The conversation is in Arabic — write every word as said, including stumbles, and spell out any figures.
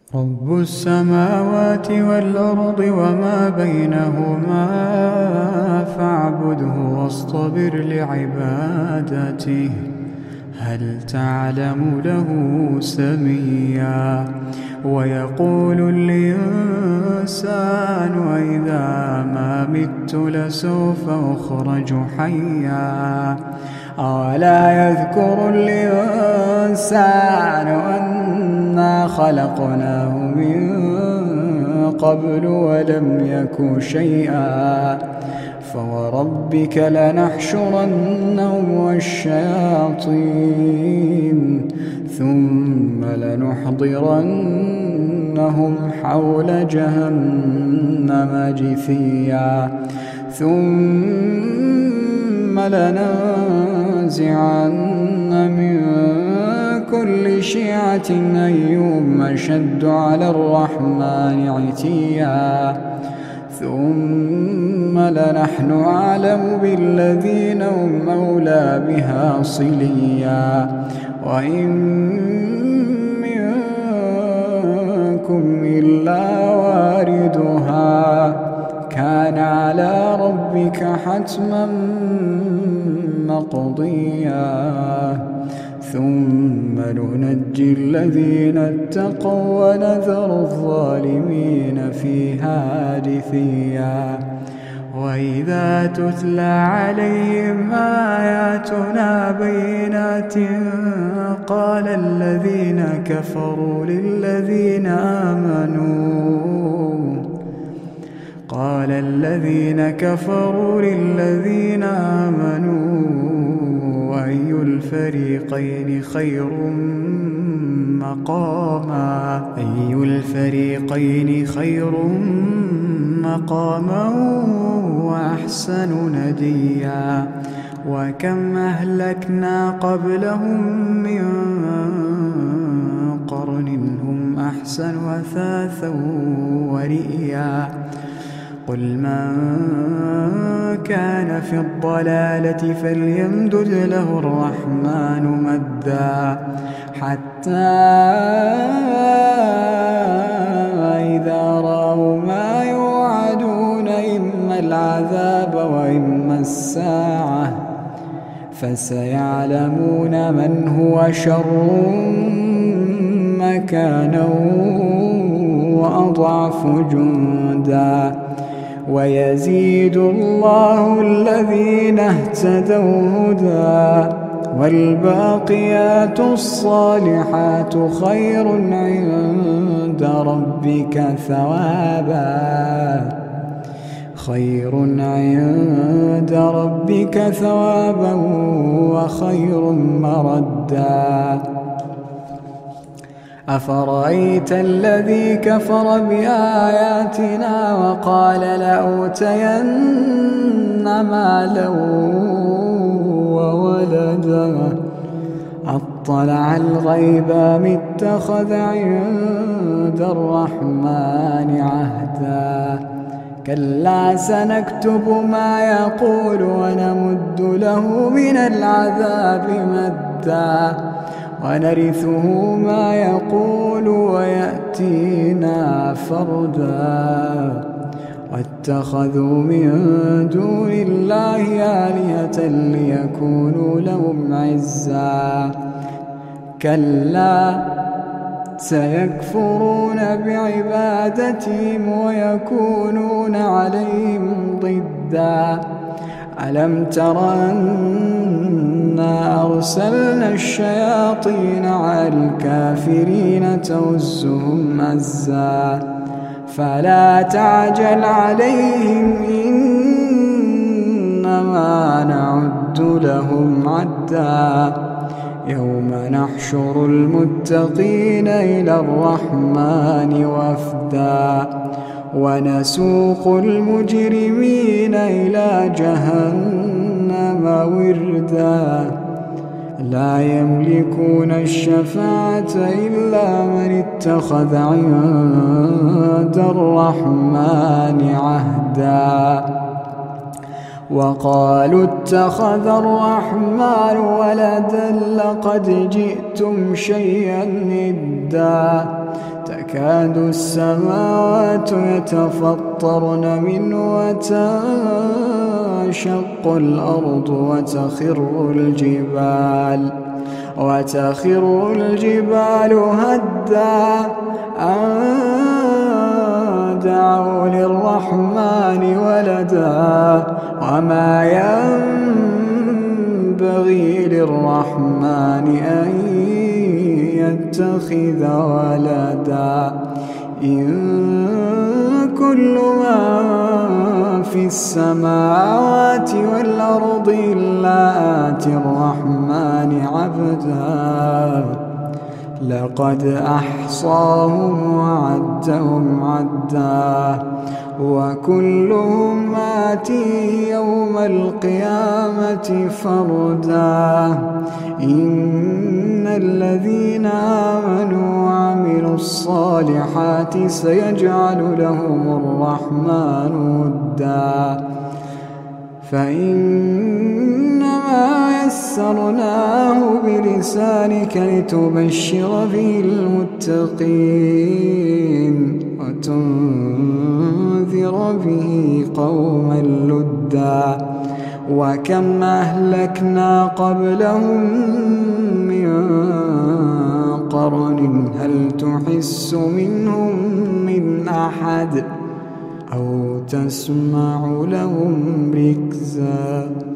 رب السماوات والأرض وما بينهما فاعبده واصطبر لعبادته هل تعلم له سميا ويقول الإنسان أإذا ما مت لسوف أخرج حيا أولا يذكر الإنسان أنا خلقناه من قبل ولم يك شيئا فوربك لنحشرنهم والشياطين ثم لنحضرنهم حول جهنم جثيا ثم لننزعن من كل شيعة أيهم أشد على الرحمن عتيا ثم لنحن أعلم بالذين هم أولى بها صليا وإن منكم إلا واردها كان على ربك حتما مقضيا ثم ننجي الذين اتقوا ونذر الظالمين فيها جثيا وإذا تتلى عليهم آياتنا بينات قال الذين كفروا للذين آمنوا قال الذين كفروا للذين آمنوا أي الفريقين خير مقاما أي الفريقين خير مقاما وأحسن نديا وكم أهلكنا قبلهم من قرن هم أحسن أثاثا ورئيا قل من كان في الضلالة فليمدد له الرحمن مدا حتى إذا رأوا ما يوعدون إما العذاب وإما الساعة فسيعلمون من هو شر مكانا وأضعف جندا ويزيد الله الذين اهتدوا هدى والباقيات الصالحات خير عند ربك ثوابا خير عند ربك ثوابا وخير مردا أفرأيت الذي كفر بآياتنا وقال لأوتين مالا وولدا أطلع الغيب أم اتخذ عند الرحمن عهدا كلا سنكتب ما يقول ونمد له من العذاب مدا ونرثه ما يقول ويأتينا فردا واتخذوا من دون الله آلهة ليكونوا لهم عزا كلا سيكفرون بعبادتهم ويكونون عليهم ضدا ألم تر أنا أرسلنا الشياطين على الكافرين تؤزهم أزا فلا تعجل عليهم إنما نعد لهم عدا يوم نحشر المتقين إلى الرحمن وفدا ونسوق المجرمين إلى جهنم وردا لا يملكون الشفاعة إلا من اتخذ عند الرحمن عهدا وقالوا اتخذ الرحمن ولدا لقد جئتم شيئا إدا تكاد السماوات يتفطرن منه وتنشق الأرض وتخر الجبال وتخر الجبال هدا أن دعوا للرحمن ولدا وما ينبغي للرحمن أن يتخذ ولدا إن كل من في السماوات والأرض إلا آتي الرحمن عبدا لقد أحصاهم وعدهم عدا وكلهم آتيه يوم القيامة فردا إن الذين آمنوا وعملوا الصالحات سيجعل لهم الرحمن ودا فإنما يسرناه بلسانك لتبشر به المتقين وتنذر به قوما لدا وكم أهلكنا قبلهم من قرن هل تحس منهم من أحد أو تسمع لهم ركزا.